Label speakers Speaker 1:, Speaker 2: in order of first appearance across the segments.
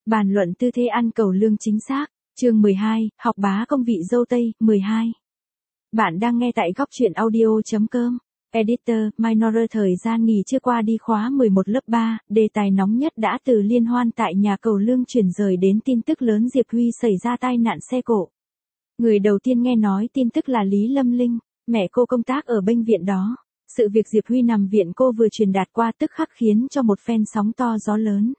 Speaker 1: Bàn luận tư thế ăn cẩu lương chính xác. Chương 12, học bá công vị dâu tây, 12. Bạn đang nghe tại góc truyện audio.com. Editor, Minor thời gian nghỉ chưa qua đi khóa 11 lớp 3, đề tài nóng nhất đã từ liên hoan tại nhà cẩu lương chuyển rời đến tin tức lớn Diệp Huy xảy ra tai nạn xe cộ. Người đầu tiên nghe nói tin tức là Lý Lâm Linh, mẹ cô công tác ở bệnh viện đó. Sự việc Diệp Huy nằm viện cô vừa truyền đạt qua tức khắc khiến cho một phen sóng to gió lớn.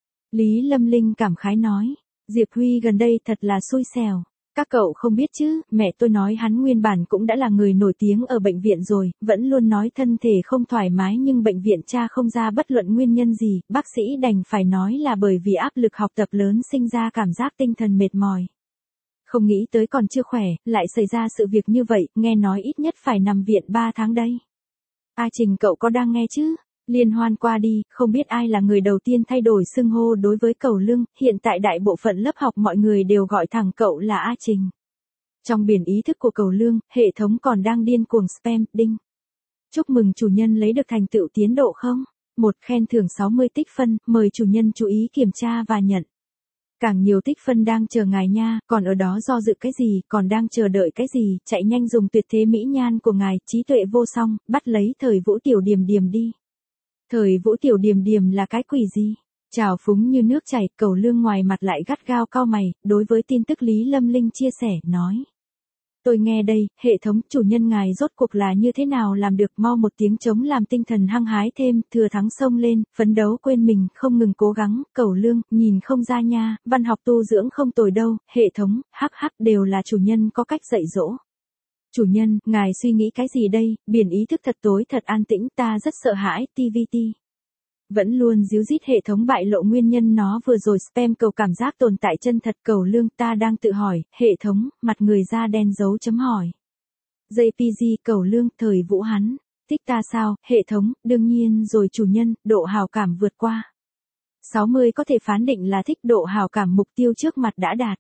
Speaker 1: Lý Lâm Linh cảm khái nói, Diệp Huy gần đây thật là xui xẻo. Các cậu không biết chứ, mẹ tôi nói hắn nguyên bản cũng đã là người nổi tiếng ở bệnh viện rồi, vẫn luôn nói thân thể không thoải mái nhưng bệnh viện tra không ra bất luận nguyên nhân gì, bác sĩ đành phải nói là bởi vì áp lực học tập lớn sinh ra cảm giác tinh thần mệt mỏi. Không nghĩ tới còn chưa khỏe, lại xảy ra sự việc như vậy, nghe nói ít nhất phải nằm viện 3 tháng đây. A Trình cậu có đang nghe chứ? Liên hoan qua đi, không biết ai là người đầu tiên thay đổi xưng hô đối với cẩu lương, hiện tại đại bộ phận lớp học mọi người đều gọi thẳng cậu là A Trình. Trong biển ý thức của cẩu lương, hệ thống còn đang điên cuồng spam, đinh. Chúc mừng chủ nhân lấy được thành tựu tiến độ không? Một khen thưởng 60 tích phân, mời chủ nhân chú ý kiểm tra và nhận. Càng nhiều tích phân đang chờ ngài nha, còn ở đó do dự cái gì, còn đang chờ đợi cái gì, chạy nhanh dùng tuyệt thế mỹ nhan của ngài, trí tuệ vô song, bắt lấy thời Vũ Tiểu Điềm Điềm đi. Thời Vũ Tiểu Điềm Điềm là cái quỷ gì? Trào phúng như nước chảy, cẩu lương ngoài mặt lại gắt gao cau mày, đối với tin tức Lý Lâm Linh chia sẻ, nói. Tôi nghe đây, hệ thống chủ nhân ngài rốt cuộc là như thế nào làm được, mau một tiếng trống làm tinh thần hăng hái thêm, thừa thắng xông lên, phấn đấu quên mình, không ngừng cố gắng, cẩu lương, nhìn không ra nha, văn học tu dưỡng không tồi đâu, hệ thống, hắc hắc đều là chủ nhân có cách dạy dỗ. Chủ nhân, ngài suy nghĩ cái gì đây, biển ý thức thật tối thật an tĩnh, ta rất sợ hãi, TVT. Vẫn luôn díu dít hệ thống bại lộ nguyên nhân nó vừa rồi spam cầu cảm giác tồn tại chân thật cẩu lương ta đang tự hỏi, hệ thống, mặt người da đen dấu chấm hỏi. JPG cẩu lương, thời Vũ hắn, thích ta sao, hệ thống, đương nhiên rồi chủ nhân, độ hào cảm vượt qua. 60 có thể phán định là thích độ hào cảm mục tiêu trước mặt đã đạt.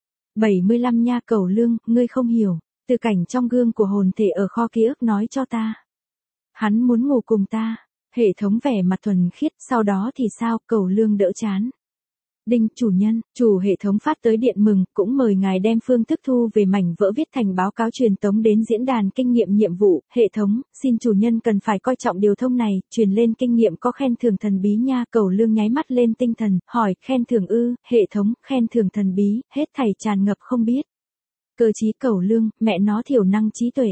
Speaker 1: 75 nha cẩu lương, ngươi không hiểu. Từ cảnh trong gương của hồn thể ở kho ký ức nói cho ta. Hắn muốn ngủ cùng ta. Hệ thống vẻ mặt thuần khiết, sau đó thì sao, cẩu lương đỡ chán. Đinh, chủ nhân, chủ hệ thống phát tới điện mừng, cũng mời ngài đem phương thức thu về mảnh vỡ viết thành báo cáo truyền tống đến diễn đàn kinh nghiệm nhiệm vụ, hệ thống, xin chủ nhân cần phải coi trọng điều thông này, truyền lên kinh nghiệm có khen thưởng thần bí nha, cẩu lương nháy mắt lên tinh thần, hỏi, khen thưởng ư, hệ thống, khen thưởng thần bí, hết thảy tràn ngập không biết. Cơ trí cẩu lương, mẹ nó thiểu năng trí tuệ.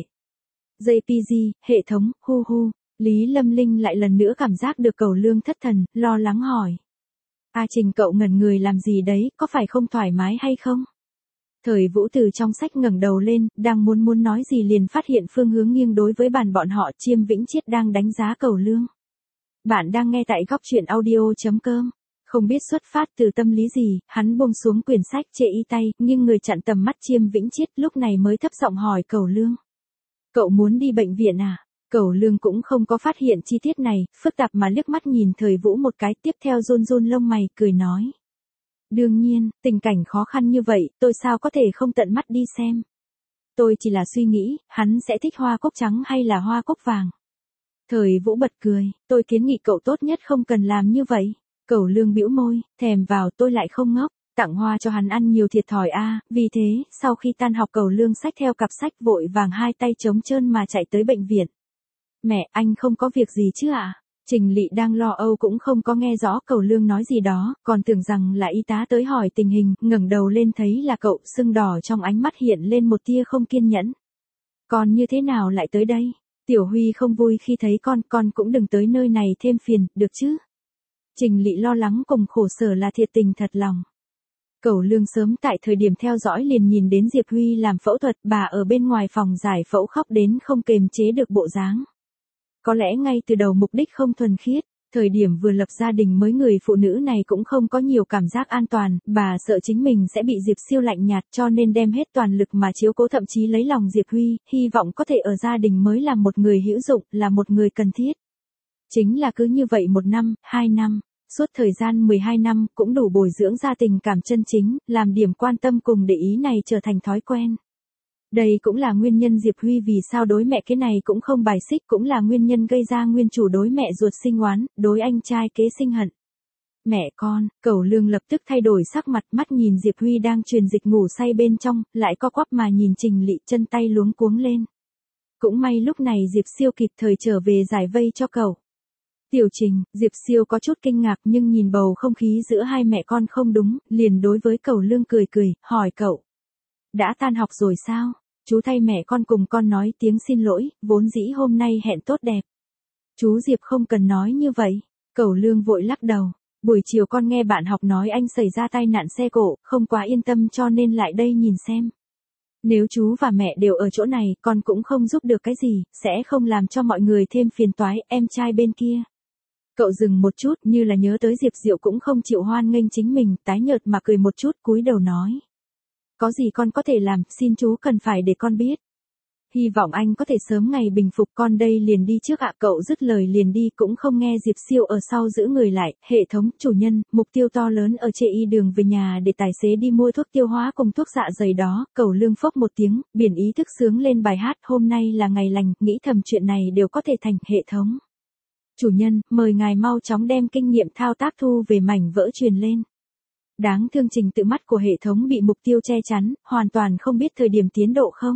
Speaker 1: JPG, hệ thống, hu hu, Lý Lâm Linh lại lần nữa cảm giác được cẩu lương thất thần, lo lắng hỏi. A Trình cậu ngẩn người làm gì đấy, có phải không thoải mái hay không? Thời Vũ từ trong sách ngẩng đầu lên, đang muốn nói gì liền phát hiện phương hướng nghiêng đối với bàn bọn họ, Chiêm Vĩnh Chiết đang đánh giá cẩu lương. Bạn đang nghe tại góc truyện audio.com. Không biết xuất phát từ tâm lý gì, hắn buông xuống quyển sách chê y tay, nhưng người chặn tầm mắt Chiêm Vĩnh Chiết lúc này mới thấp giọng hỏi cẩu lương. Cậu muốn đi bệnh viện à? Cẩu lương cũng không có phát hiện chi tiết này, phức tạp mà liếc mắt nhìn thời Vũ một cái, tiếp theo run run lông mày, cười nói. Đương nhiên, tình cảnh khó khăn như vậy, tôi sao có thể không tận mắt đi xem. Tôi chỉ là suy nghĩ, hắn sẽ thích hoa cúc trắng hay là hoa cúc vàng. Thời Vũ bật cười, tôi kiến nghị cậu tốt nhất không cần làm như vậy. Cẩu lương bĩu môi, thèm vào tôi lại không ngốc, tặng hoa cho hắn ăn nhiều thiệt thòi a, vì thế, sau khi tan học cẩu lương xách theo cặp sách vội vàng hai tay trống trơn mà chạy tới bệnh viện. Mẹ, anh không có việc gì chứ ạ? Trình Lị đang lo âu cũng không có nghe rõ cẩu lương nói gì đó, còn tưởng rằng là y tá tới hỏi tình hình, ngẩng đầu lên thấy là cậu, sưng đỏ trong ánh mắt hiện lên một tia không kiên nhẫn. Con như thế nào lại tới đây? Tiểu Huy không vui khi thấy con cũng đừng tới nơi này thêm phiền, được chứ? Trình Lị lo lắng cùng khổ sở là thiệt tình thật lòng. Cẩu lương sớm tại thời điểm theo dõi liền nhìn đến Diệp Huy làm phẫu thuật, bà ở bên ngoài phòng giải phẫu khóc đến không kềm chế được bộ dáng. Có lẽ ngay từ đầu mục đích không thuần khiết, thời điểm vừa lập gia đình mới người phụ nữ này cũng không có nhiều cảm giác an toàn, bà sợ chính mình sẽ bị Diệp Siêu lạnh nhạt cho nên đem hết toàn lực mà chiếu cố thậm chí lấy lòng Diệp Huy, hy vọng có thể ở gia đình mới là một người hữu dụng, là một người cần thiết. Chính là cứ như vậy 1 năm, 2 năm, suốt thời gian 12 năm cũng đủ bồi dưỡng ra tình cảm chân chính, làm điểm quan tâm cùng để ý này trở thành thói quen. Đây cũng là nguyên nhân Diệp Huy vì sao đối mẹ cái này cũng không bài xích, cũng là nguyên nhân gây ra nguyên chủ đối mẹ ruột sinh oán, đối anh trai kế sinh hận. Mẹ con, Cẩu Lương lập tức thay đổi sắc mặt, mắt nhìn Diệp Huy đang truyền dịch ngủ say bên trong, lại co quắp mà nhìn Trình Lị, chân tay luống cuống lên. Cũng may lúc này Diệp Siêu kịp thời trở về giải vây cho cậu. Tiểu Trình, Diệp Siêu có chút kinh ngạc nhưng nhìn bầu không khí giữa hai mẹ con không đúng, liền đối với Cẩu Lương cười cười, hỏi cậu. Đã tan học rồi sao? Chú thay mẹ con cùng con nói tiếng xin lỗi, vốn dĩ hôm nay hẹn tốt đẹp. Chú Diệp không cần nói như vậy. Cẩu Lương vội lắc đầu. Buổi chiều con nghe bạn học nói anh xảy ra tai nạn xe cộ, không quá yên tâm cho nên lại đây nhìn xem. Nếu chú và mẹ đều ở chỗ này, con cũng không giúp được cái gì, sẽ không làm cho mọi người thêm phiền toái, em trai bên kia. Cậu dừng một chút như là nhớ tới Diệp Diệu cũng không chịu hoan nghênh chính mình, tái nhợt mà cười một chút cúi đầu nói. Có gì con có thể làm, xin chú cần phải để con biết. Hy vọng anh có thể sớm ngày bình phục, con đây liền đi trước ạ. Cậu dứt lời liền đi cũng không nghe Diệp Siêu ở sau giữ người lại. Hệ thống, chủ nhân, mục tiêu to lớn ở chê y đường về nhà để tài xế đi mua thuốc tiêu hóa cùng thuốc dạ dày đó. Cẩu Lương phốc một tiếng, biển ý thức sướng lên bài hát. Hôm nay là ngày lành, nghĩ thầm chuyện này đều có thể thành. Hệ thống, chủ nhân, mời ngài mau chóng đem kinh nghiệm thao tác thu về mảnh vỡ truyền lên. Đáng thương trình tự mắt của hệ thống bị mục tiêu che chắn, hoàn toàn không biết thời điểm tiến độ không.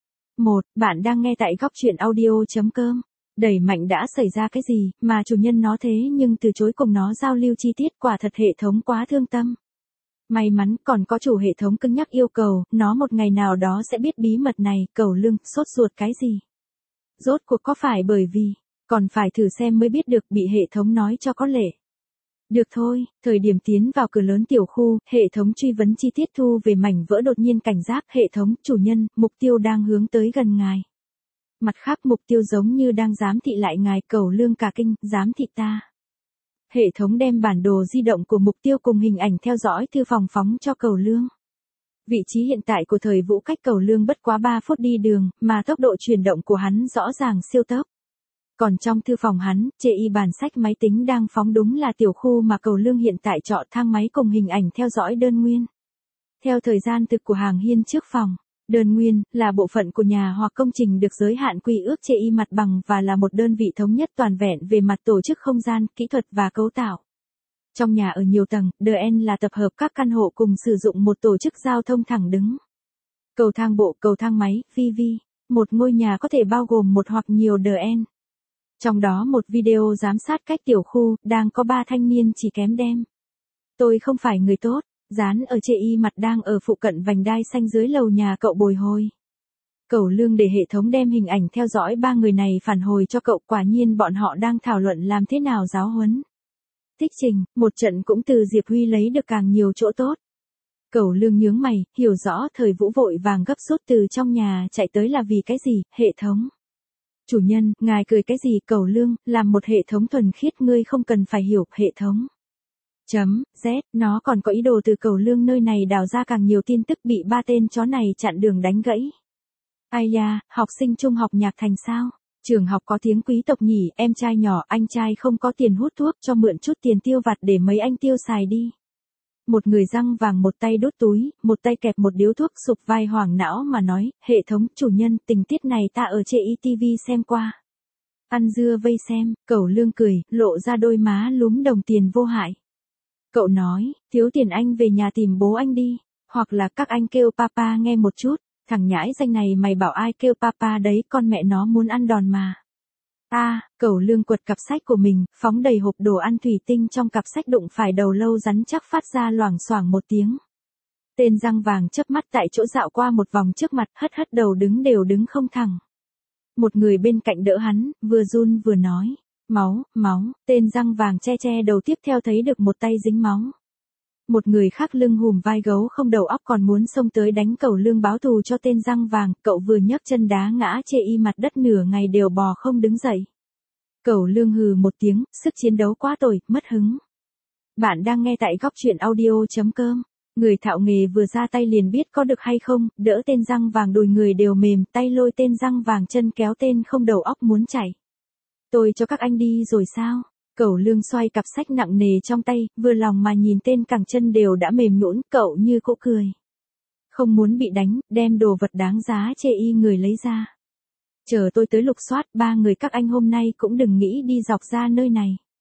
Speaker 1: Bạn đang nghe tại góc truyện audio.com. Đẩy mạnh đã xảy ra cái gì, mà chủ nhân nó thế nhưng từ chối cùng nó giao lưu chi tiết, quả thật hệ thống quá thương tâm. May mắn còn có chủ hệ thống cứng nhắc yêu cầu, nó một ngày nào đó sẽ biết bí mật này. Cẩu Lương, sốt ruột cái gì? Rốt cuộc có phải bởi vì, còn phải thử xem mới biết được, bị hệ thống nói cho có lệ. Được thôi, thời điểm tiến vào cửa lớn tiểu khu, hệ thống truy vấn chi tiết thu về mảnh vỡ đột nhiên cảnh giác. Hệ thống, chủ nhân, mục tiêu đang hướng tới gần ngài. Mặt khác mục tiêu giống như đang giám thị lại ngài. Cẩu Lương cả kinh, giám thị ta. Hệ thống đem bản đồ di động của mục tiêu cùng hình ảnh theo dõi thư phòng phóng cho Cẩu Lương. Vị trí hiện tại của Thời Vũ cách Cẩu Lương bất quá 3 phút đi đường, mà tốc độ chuyển động của hắn rõ ràng siêu tốc. Còn trong thư phòng hắn, chê y bàn sách máy tính đang phóng đúng là tiểu khu mà Cẩu Lương hiện tại trọ, thang máy cùng hình ảnh theo dõi đơn nguyên. Theo thời gian thực của hàng hiên trước phòng, đơn nguyên là bộ phận của nhà hoặc công trình được giới hạn quy ước chê y mặt bằng và là một đơn vị thống nhất toàn vẹn về mặt tổ chức không gian, kỹ thuật và cấu tạo. Trong nhà ở nhiều tầng, DN là tập hợp các căn hộ cùng sử dụng một tổ chức giao thông thẳng đứng. Cầu thang bộ, cầu thang máy, VV. Một ngôi nhà có thể bao gồm một hoặc nhiều DN. Trong đó một video giám sát cách tiểu khu, đang có 3 thanh niên chỉ kém đem. Tôi không phải người tốt, dán ở chê y mặt đang ở phụ cận vành đai xanh dưới lầu nhà cậu bồi hồi. Cẩu Lương để hệ thống đem hình ảnh theo dõi 3 người này phản hồi cho cậu, quả nhiên bọn họ đang thảo luận làm thế nào giáo huấn. Tích Trình, một trận cũng từ Diệp Huy lấy được càng nhiều chỗ tốt. Cẩu Lương nhướng mày, hiểu rõ Thời Vũ vội vàng gấp rút từ trong nhà chạy tới là vì cái gì. Hệ thống, chủ nhân, ngài cười cái gì? Cẩu Lương, làm một hệ thống thuần khiết ngươi không cần phải hiểu. Hệ thống Z, nó còn có ý đồ từ Cẩu Lương nơi này đào ra càng nhiều tin tức, bị 3 tên chó này chặn đường đánh gãy. Ai da, học sinh trung học Nhạc Thành sao? Trường học có tiếng quý tộc nhỉ, em trai nhỏ, anh trai không có tiền hút thuốc, cho mượn chút tiền tiêu vặt để mấy anh tiêu xài đi. Một người răng vàng một tay đút túi, một tay kẹp một điếu thuốc, sụp vai hoảng não mà nói, hệ thống, chủ nhân, tình tiết này ta ở chê y TV xem qua. Ăn dưa vây xem. Cẩu Lương cười, lộ ra đôi má lúm đồng tiền vô hại. Cậu nói, thiếu tiền anh về nhà tìm bố anh đi, hoặc là các anh kêu papa nghe một chút. Thằng nhãi danh này mày bảo ai kêu papa đấy, con mẹ nó muốn ăn đòn mà. Cẩu Lương quật cặp sách của mình, phóng đầy hộp đồ ăn thủy tinh trong cặp sách, đụng phải đầu lâu rắn chắc phát ra loảng xoảng một tiếng. Tên răng vàng chớp mắt tại chỗ dạo qua một vòng trước mặt, hất hất đầu đứng đều đứng không thẳng. Một người bên cạnh đỡ hắn, vừa run vừa nói, máu, tên răng vàng che che đầu, tiếp theo thấy được một tay dính máu. Một người khác lưng hùm vai gấu không đầu óc còn muốn xông tới đánh Cẩu Lương báo thù cho tên răng vàng, cậu vừa nhấc chân đá ngã chê y mặt đất, nửa ngày đều bò không đứng dậy. Cẩu Lương hừ một tiếng, sức chiến đấu quá tồi, mất hứng. Bạn đang nghe tại góc truyện audio.com. Người thạo nghề vừa ra tay liền biết có được hay không, đỡ tên răng vàng đùi người đều mềm, tay lôi tên răng vàng, chân kéo tên không đầu óc muốn chạy. Tôi cho các anh đi rồi sao? Cẩu Lương xoay cặp sách nặng nề trong tay, vừa lòng mà nhìn tên cẳng chân đều đã mềm nhũn, cậu như cỗ cười. Không muốn bị đánh, đem đồ vật đáng giá chê y người lấy ra. Chờ tôi tới lục soát, 3 người các anh hôm nay cũng đừng nghĩ đi dọc ra nơi này.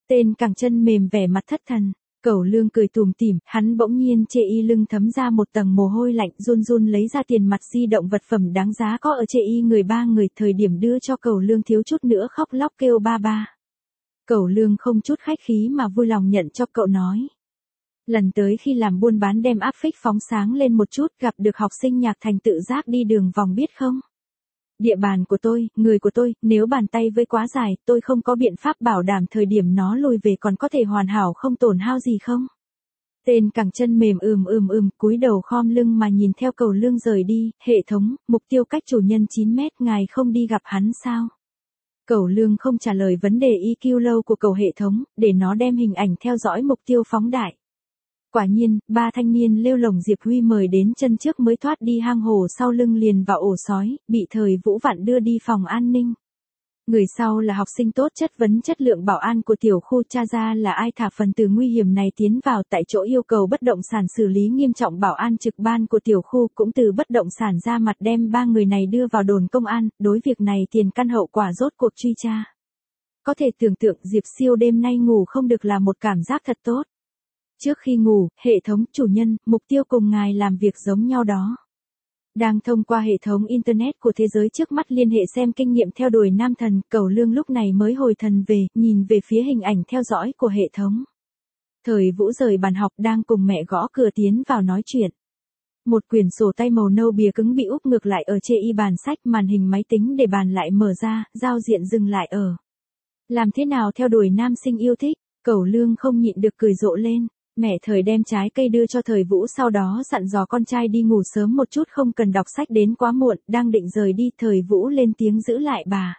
Speaker 1: Tên cẳng chân mềm vẻ mặt thất thần. Cẩu Lương cười tủm tỉm, hắn bỗng nhiên chê y lưng thấm ra một tầng mồ hôi lạnh, run run lấy ra tiền mặt di động vật phẩm đáng giá có ở chê y người ba người, thời điểm đưa cho Cẩu Lương thiếu chút nữa khóc lóc kêu ba ba. Cẩu Lương không chút khách khí mà vui lòng nhận cho cậu nói. Lần tới khi làm buôn bán đem áp phích phóng sáng lên một chút, gặp được học sinh nhạc thành tự giác đi đường vòng biết không? Địa bàn của tôi, người của tôi, nếu bàn tay với quá dài, tôi không có biện pháp bảo đảm thời điểm nó lùi về còn có thể hoàn hảo không tổn hao gì không? Tên cẳng chân mềm cúi đầu khom lưng mà nhìn theo Cẩu Lương rời đi. Hệ thống, mục tiêu cách chủ nhân 9 mét, ngài không đi gặp hắn sao? Cẩu Lương không trả lời vấn đề EQ lâu của cầu hệ thống, để nó đem hình ảnh theo dõi mục tiêu phóng đại. Quả nhiên, ba thanh niên lêu lổng Diệp Huy mời đến chân trước mới thoát đi hang hổ sau lưng liền vào ổ sói, bị Thời Vũ vặn đưa đi phòng an ninh. Người sau là học sinh tốt, chất vấn chất lượng bảo an của tiểu khu, tra ra là ai thả phần tử nguy hiểm này tiến vào, tại chỗ yêu cầu bất động sản xử lý nghiêm trọng bảo an trực ban của tiểu khu, cũng từ bất động sản ra mặt đem ba người này đưa vào đồn công an, đối việc này tiền căn hậu quả rốt cuộc truy tra. Có thể tưởng tượng Diệp Siêu đêm nay ngủ không được là một cảm giác thật tốt. Trước khi ngủ, hệ thống, chủ nhân, mục tiêu cùng ngài làm việc giống nhau đó. Đang thông qua hệ thống Internet của thế giới trước mắt liên hệ xem kinh nghiệm theo đuổi nam thần, Cẩu Lương lúc này mới hồi thần về, nhìn về phía hình ảnh theo dõi của hệ thống. Thời Vũ rời bàn học đang cùng mẹ gõ cửa tiến vào nói chuyện. Một quyển sổ tay màu nâu bìa cứng bị úp ngược lại ở chê y bàn sách, màn hình máy tính để bàn lại mở ra, giao diện dừng lại ở. Làm thế nào theo đuổi nam sinh yêu thích, Cẩu Lương không nhịn được cười rộ lên. Mẹ Thời đem trái cây đưa cho Thời Vũ, sau đó dặn dò con trai đi ngủ sớm một chút, không cần đọc sách đến quá muộn. Đang định rời đi, Thời Vũ lên tiếng giữ lại bà.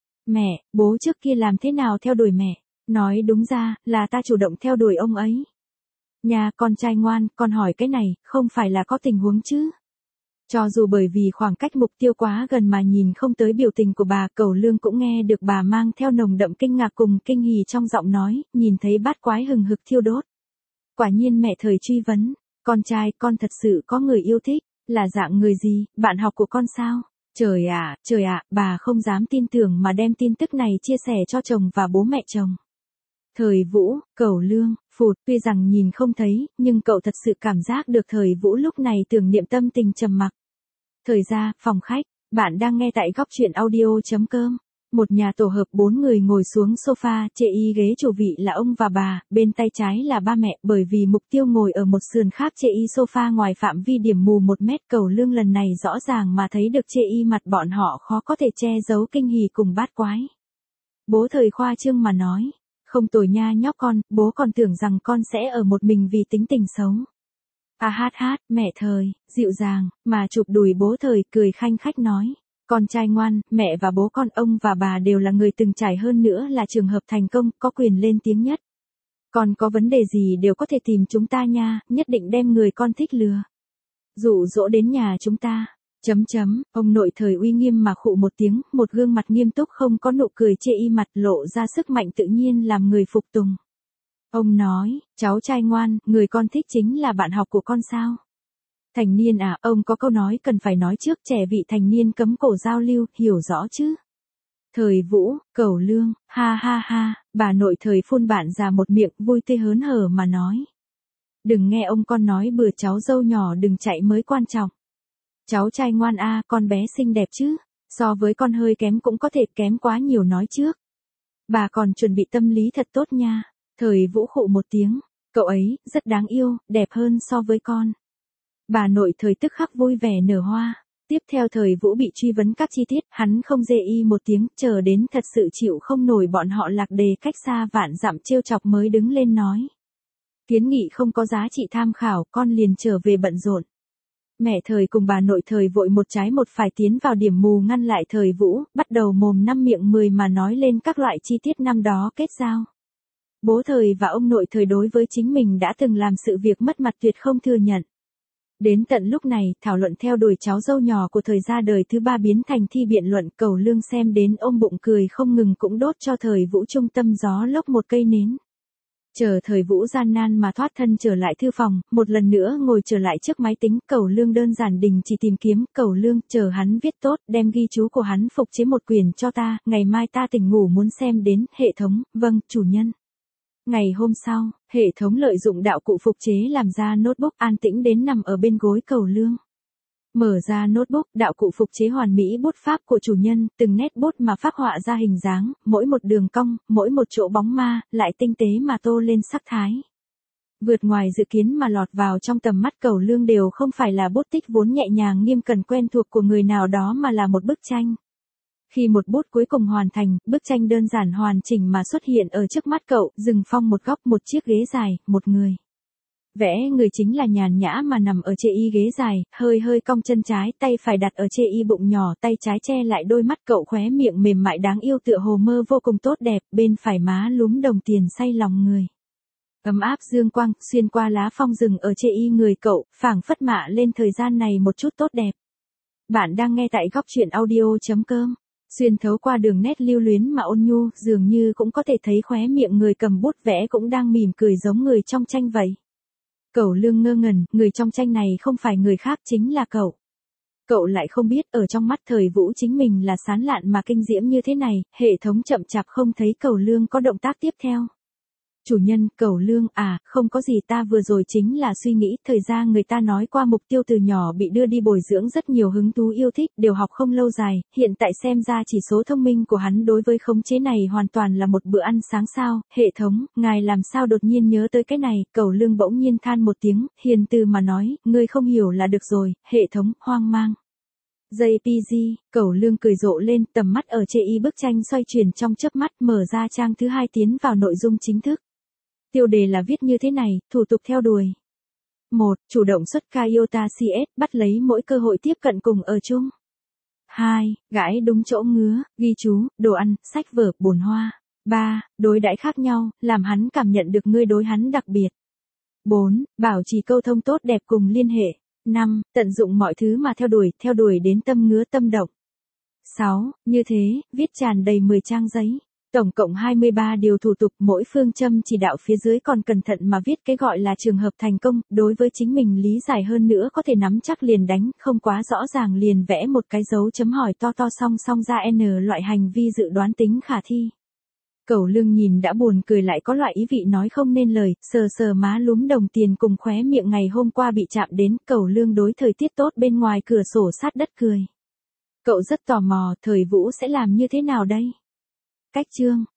Speaker 1: Mẹ, bố trước kia làm thế nào theo đuổi mẹ? Nói đúng ra, là ta chủ động theo đuổi ông ấy. Nhà con trai ngoan, con hỏi cái này, không phải là có tình huống chứ? Cho dù bởi vì khoảng cách mục tiêu quá gần mà nhìn không tới biểu tình của bà, Cẩu Lương cũng nghe được bà mang theo nồng đậm kinh ngạc cùng kinh hỉ trong giọng nói, nhìn thấy bát quái hừng hực thiêu đốt. Quả nhiên mẹ Thời truy vấn, con trai, con thật sự có người yêu thích, là dạng người gì, bạn học của con sao? Trời ạ, bà không dám tin tưởng mà đem tin tức này chia sẻ cho chồng và bố mẹ chồng. Thời Vũ, Cẩu Lương, phụt, tuy rằng nhìn không thấy, nhưng cậu thật sự cảm giác được Thời Vũ lúc này tưởng niệm tâm tình trầm mặc. Thời ra, phòng khách, bạn đang nghe tại góc truyện audio.com. Một nhà tổ hợp 4 người ngồi xuống sofa, chê y ghế chủ vị là ông và bà, bên tay trái là ba mẹ, bởi vì mục tiêu ngồi ở một sườn khác chê y sofa ngoài phạm vi điểm mù 1 mét. Cẩu Lương lần này rõ ràng mà thấy được chê y mặt bọn họ khó có thể che giấu kinh hỉ cùng bát quái. Bố Thời khoa trương mà nói, không tồi nha nhóc con, bố còn tưởng rằng con sẽ ở một mình vì tính tình xấu. Mẹ Thời, dịu dàng, mà chụp đùi bố Thời cười khanh khách nói. Con trai ngoan, mẹ và bố con, ông và bà đều là người từng trải, hơn nữa là trường hợp thành công, có quyền lên tiếng nhất. Con có vấn đề gì đều có thể tìm chúng ta nha, nhất định đem người con thích lừa dụ dỗ đến nhà chúng ta. Ông nội Thời uy nghiêm mà khụ một tiếng, một gương mặt nghiêm túc không có nụ cười chê y mặt, lộ ra sức mạnh tự nhiên làm người phục tùng. Ông nói, cháu trai ngoan, người con thích chính là bạn học của con sao? Thành niên à, ông có câu nói cần phải nói trước, trẻ vị thành niên cấm cổ giao lưu, hiểu rõ chứ? Thời Vũ, Cẩu Lương, ha, bà nội Thời phun bạn ra một miệng, vui tươi hớn hở mà nói. Đừng nghe ông con nói bừa, cháu dâu nhỏ đừng chạy mới quan trọng. Cháu trai ngoan a, con bé xinh đẹp chứ, so với con hơi kém cũng có thể kém quá nhiều nói trước. Bà còn chuẩn bị tâm lý thật tốt nha. Thời Vũ khụ một tiếng, cậu ấy, rất đáng yêu, đẹp hơn so với con. Bà nội Thời tức khắc vui vẻ nở hoa. Tiếp theo Thời Vũ bị truy vấn các chi tiết, hắn không dê y một tiếng, chờ đến thật sự chịu không nổi bọn họ lạc đề cách xa vạn dặm trêu chọc mới đứng lên nói. Kiến nghị không có giá trị tham khảo, con liền trở về bận rộn. Mẹ Thời cùng bà nội Thời vội một trái một phải tiến vào điểm mù ngăn lại Thời Vũ, bắt đầu mồm năm miệng 10 mà nói lên các loại chi tiết năm đó kết giao. Bố Thời và ông nội Thời đối với chính mình đã từng làm sự việc mất mặt tuyệt không thừa nhận. Đến tận lúc này, thảo luận theo đuổi cháu dâu nhỏ của Thời ra đời thứ 3 biến thành thi biện luận. Cẩu Lương xem đến ôm bụng cười không ngừng, cũng đốt cho Thời Vũ trung tâm gió lốc một cây nến. Chờ Thời Vũ gian nan mà thoát thân trở lại thư phòng, một lần nữa ngồi trở lại trước máy tính. Cẩu Lương đơn giản đình chỉ tìm kiếm. Cẩu Lương, chờ hắn viết tốt, đem ghi chú của hắn phục chế một quyển cho ta, ngày mai ta tỉnh ngủ muốn xem đến. Hệ thống, vâng, chủ nhân. Ngày hôm sau, hệ thống lợi dụng đạo cụ phục chế làm ra notebook an tĩnh đến nằm ở bên gối Cẩu Lương. Mở ra notebook, đạo cụ phục chế hoàn mỹ bút pháp của chủ nhân, từng nét bút mà phác họa ra hình dáng, mỗi một đường cong, mỗi một chỗ bóng ma, lại tinh tế mà tô lên sắc thái. Vượt ngoài dự kiến mà lọt vào trong tầm mắt Cẩu Lương đều không phải là bút tích vốn nhẹ nhàng nghiêm cẩn quen thuộc của người nào đó mà là một bức tranh. Khi một bút cuối cùng hoàn thành, bức tranh đơn giản hoàn chỉnh mà xuất hiện ở trước mắt cậu, rừng phong một góc, một chiếc ghế dài, một người. Vẽ người chính là nhàn nhã mà nằm ở chê y ghế dài, hơi hơi cong chân trái, tay phải đặt ở chê y bụng nhỏ, tay trái che lại đôi mắt cậu, khóe miệng mềm mại đáng yêu tựa hồ mơ vô cùng tốt đẹp, bên phải má lúm đồng tiền say lòng người. Ấm áp dương quang, xuyên qua lá phong rừng ở chê y người cậu, phảng phất mạ lên thời gian này một chút tốt đẹp. Bạn đang nghe tại góc truyện audio.com. Xuyên thấu qua đường nét lưu luyến mà ôn nhu, dường như cũng có thể thấy khóe miệng người cầm bút vẽ cũng đang mỉm cười giống người trong tranh vậy. Cẩu Lương ngơ ngẩn, người trong tranh này không phải người khác chính là cậu. Cậu lại không biết ở trong mắt Thời Vũ chính mình là sán lạn mà kinh diễm như thế này, hệ thống chậm chạp không thấy Cẩu Lương có động tác tiếp theo. Chủ nhân, Cẩu Lương, không có gì, ta vừa rồi chính là suy nghĩ, thời gian người ta nói qua mục tiêu từ nhỏ bị đưa đi bồi dưỡng rất nhiều hứng thú yêu thích, đều học không lâu dài, hiện tại xem ra chỉ số thông minh của hắn đối với khống chế này hoàn toàn là một bữa ăn sáng sao, hệ thống, ngài làm sao đột nhiên nhớ tới cái này, Cẩu Lương bỗng nhiên than một tiếng, hiền từ mà nói, ngươi không hiểu là được rồi, hệ thống, hoang mang. JPG, Cẩu Lương cười rộ lên, tầm mắt ở chê y bức tranh xoay chuyển trong chớp mắt, mở ra trang thứ 2 tiến vào nội dung chính thức. Tiêu đề là viết như thế này, thủ tục theo đuổi. 1. Chủ động xuất ca Iota CS, bắt lấy mỗi cơ hội tiếp cận cùng ở chung. 2. Gãi đúng chỗ ngứa, ghi chú, đồ ăn, sách vở, bồn hoa. 3. Đối đãi khác nhau, làm hắn cảm nhận được ngươi đối hắn đặc biệt. 4. Bảo trì câu thông tốt đẹp cùng liên hệ. 5. Tận dụng mọi thứ mà theo đuổi đến tâm ngứa tâm động. 6. Như thế, viết tràn đầy 10 trang giấy. Tổng cộng 23 điều thủ tục, mỗi phương châm chỉ đạo phía dưới còn cẩn thận mà viết cái gọi là trường hợp thành công, đối với chính mình lý giải hơn nữa có thể nắm chắc liền đánh, không quá rõ ràng liền vẽ một cái dấu chấm hỏi to to song song ra N loại hành vi dự đoán tính khả thi. Cẩu Lương nhìn đã buồn cười lại có loại ý vị nói không nên lời, sờ sờ má lúm đồng tiền cùng khóe miệng ngày hôm qua bị chạm đến, Cẩu Lương đối thời tiết tốt bên ngoài cửa sổ sát đất cười. Cậu rất tò mò, Thời Vũ sẽ làm như thế nào đây? Cách chương